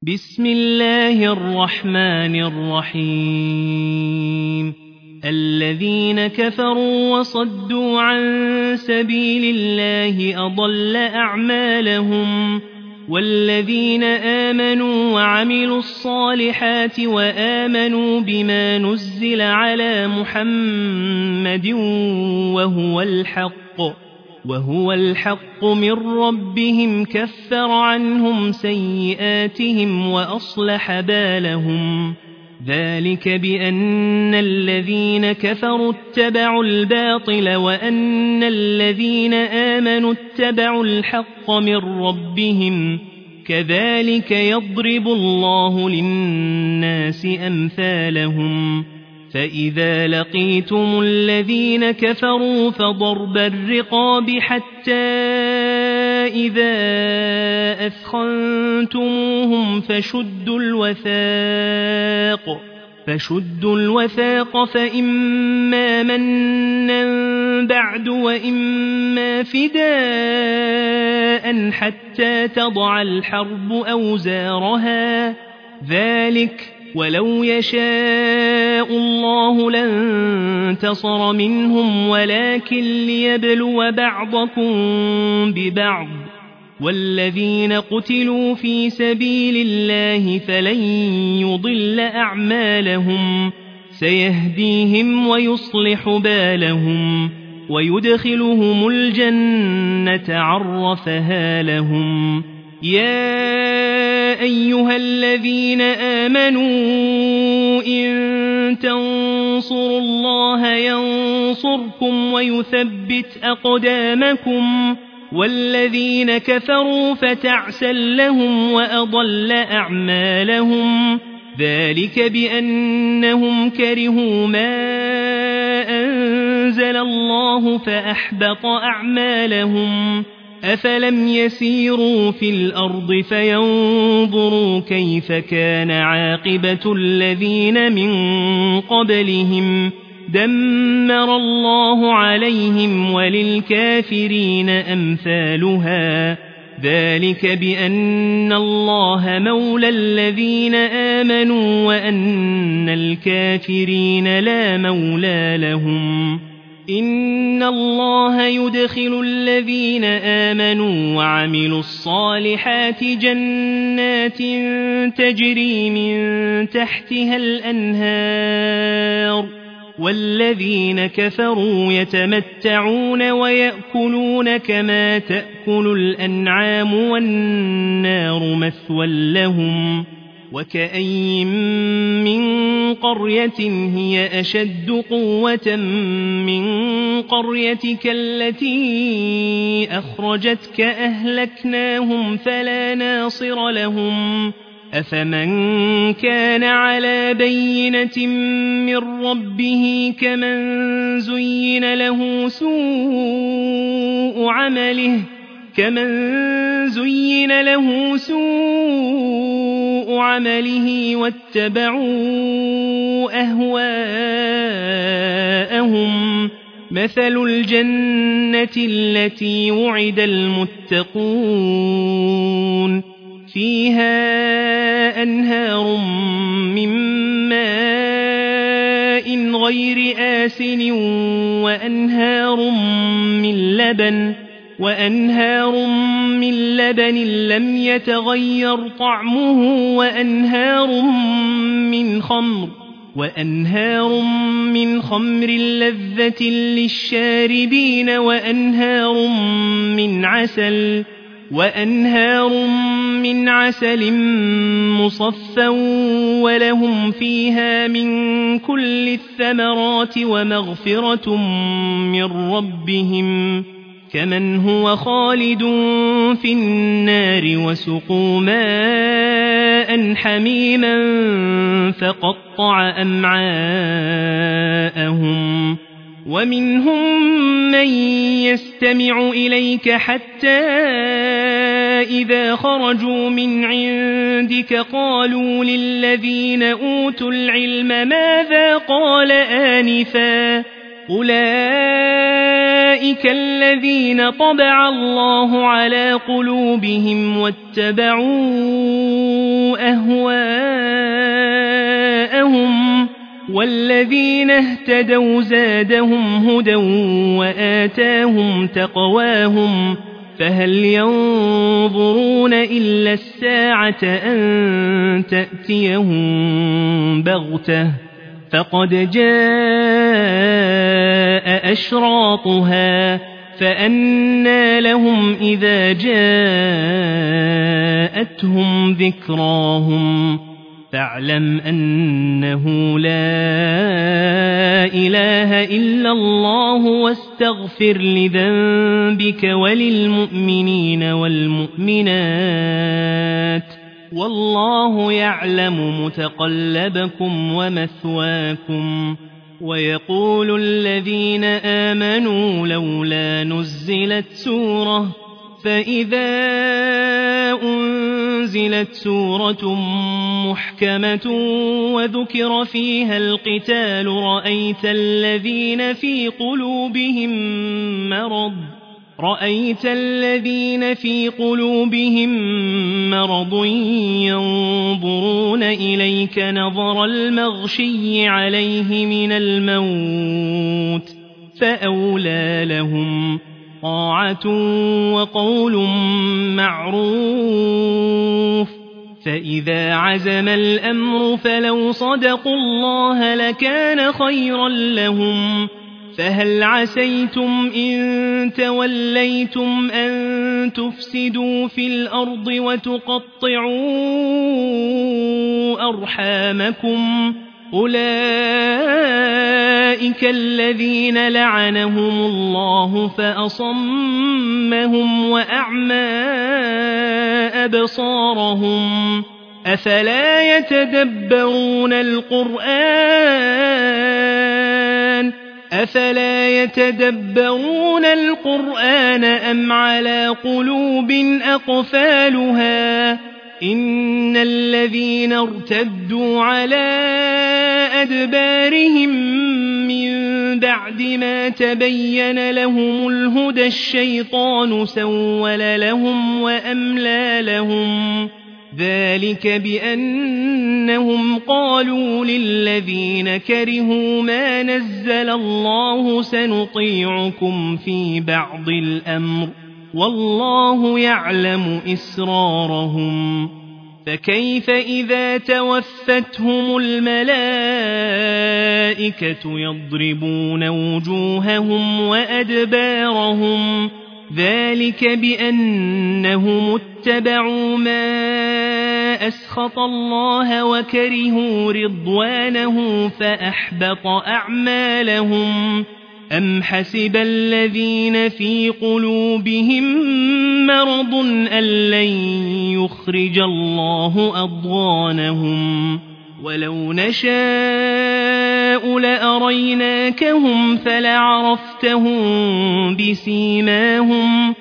بسم الله الرحمن الرحيم الذين كفروا وصدوا عن سبيل الله أضل أعمالهم والذين آمنوا وعملوا الصالحات وآمنوا بما نزل على محمد وهو الحق من ربهم كفر عنهم سيئاتهم وأصلح بالهم ذلك بأن الذين كفروا اتبعوا الباطل وأن الذين آمنوا اتبعوا الحق من ربهم كذلك يضرب الله للناس أمثالهم فإذا لقيتم الذين كفروا فضرب الرقاب حتى إذا أثخنتموهم فشدوا الوثاق فإما منا بعد وإما فداء حتى تضع الحرب أوزارها ذلك ولو يشاء الله لانتصر منهم ولكن ليبلو بعضكم ببعض والذين قتلوا في سبيل الله فلن يضل أعمالهم سيهديهم ويصلح بالهم ويدخلهم الجنة عرفها لهم يا أيها الذين آمنوا إن تنصروا الله ينصركم ويثبت أقدامكم والذين كفروا فتعسا لهم وأضل أعمالهم ذلك بأنهم كرهوا ما أنزل الله فأحبط أعمالهم أفلم يسيروا في الأرض فينظروا كيف كان عاقبة الذين من قبلهم دمر الله عليهم وللكافرين أمثالها ذلك بأن الله مولى الذين آمنوا وأن الكافرين لا مولى لهم إن الله يدخل الذين آمنوا وعملوا الصالحات جنات تجري من تحتها الأنهار والذين كفروا يتمتعون ويأكلون كما تأكل الأنعام والنار مثوى لهم وكأين من قرية هي أشد قوة من قريتك التي أخرجتك أهلكناهم فلا ناصر لهم أفمن كان على بينة من ربه كمن زين له سوء عمله واتبعوا أهواءهم مثل الجنة التي وعد المتقون فيها أنهار من ماء غير آسن وأنهار من لبن لم يتغير طعمه وأنهار من خمر لذة للشاربين وأنهار من عسل مصفى ولهم فيها من كل الثمرات ومغفرة من ربهم كمن هو خالد في النار وسقوا ماء حميما فقطع أمعاءهم ومنهم من يستمع إليك حتى إذا خرجوا من عندك قالوا للذين أوتوا العلم ماذا قال آنفا أولئك الذين طبع الله على قلوبهم واتبعوا والذين اهتدوا زادهم هدى وآتاهم تقواهم فهل ينظرون إلا الساعة أن تأتيهم بغتة فقد جاء أشراطها فأنى لهم إذا جاءتهم ذكراهم فاعلم أنه لا إله إلا الله واستغفر لذنبك وللمؤمنين والمؤمنات والله يعلم متقلبكم ومثواكم ويقول الذين آمنوا لولا نزلت سورة فإذا أنزلت سورة محكمة وذكر فيها القتال رأيت الذين في قلوبهم مرض ينظرون إليك نظر المغشي عليه من الموت فأولى لهم طاعة وقول معروف فإذا عزم الأمر فلو صدقوا الله لكان خيرا لهم فهل عسيتم إن توليتم أن تفسدوا في الأرض وتقطعوا أرحامكم أولئك الذين لعنهم الله فأصمهم وأعمى أبصارهم أفلا يتدبرون القرآن أم على قلوب أقفالها إن الذين ارتدوا على أدبارهم من بعد ما تبين لهم الهدى الشيطان سول لهم وأملى لهم ذلك بأنهم قالوا للذين كرهوا ما نزل الله سنطيعكم في بعض الأمر والله يعلم إسرارهم فكيف إذا توفتهم الملائكة يضربون وجوههم وأدبارهم ذلك بأنهم اتبعوا ما أسخط الله وكرهوا رضوانه فأحبط أعمالهم أم حسب الذين في قلوبهم مرض أن لن يخرج الله أضغانهم ولو نشاء لأريناكهم فلعرفتهم بسيماهم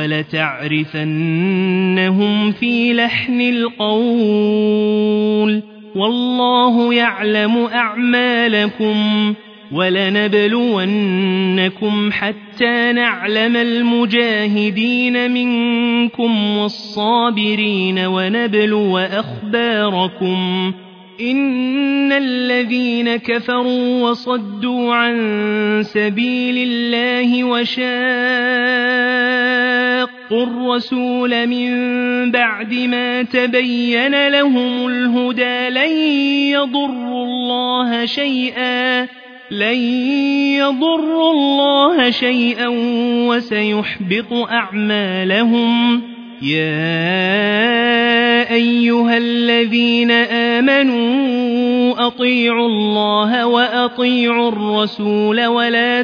ولتعرفنهم في لحن القول والله يعلم أعمالكم ولنبلونكم حتى نعلم المجاهدين منكم والصابرين ونبلو أخباركم إن الذين كفروا وصدوا عن سبيل الله وشاقوا الرسول من بعد ما تبين لهم الهدى لن يضروا الله شيئا وسيحبط أعمالهم يا أيها الذين آمنوا أطيعوا الله وأطيعوا الرسول ولا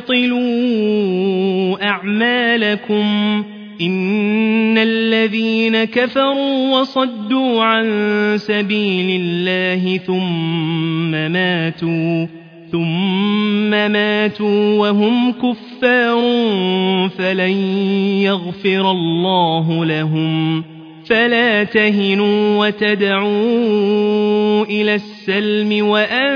تبطلوا أعمالكم إن الذين كفروا وصدوا عن سبيل الله ثم ماتوا وهم كفار فلن يغفر الله لهم فلا تهنوا وتدعوا إلى السلم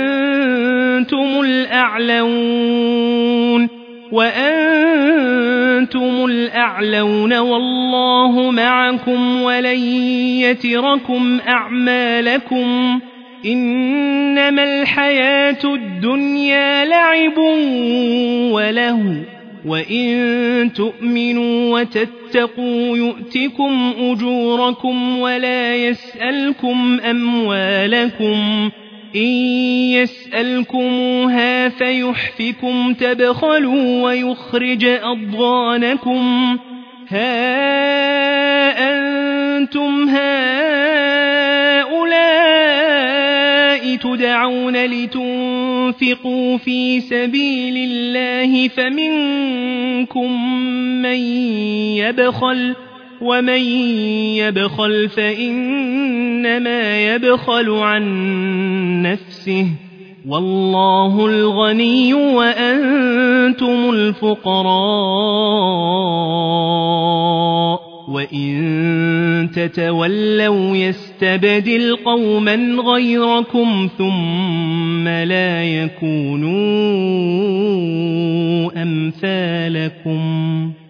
وأنتم الأعلون والله معكم ولن يتركم أعمالكم إنما الحياة الدنيا لعب ولهو وإن تؤمنوا وتتقوا يؤتكم أجوركم ولا يسألكم أموالكم إن يسألكموها فيحفكم تبخلوا ويخرج أضغانكم ها أنتم هؤلاء تدعون لتنفقوا في سبيل الله فمنكم من يبخل ومن يبخل فإنما يبخل عن نفسه والله الغني وأنتم الفقراء وإن تتولوا يستبدل قوما غيركم ثم لا يكونوا أمثالكم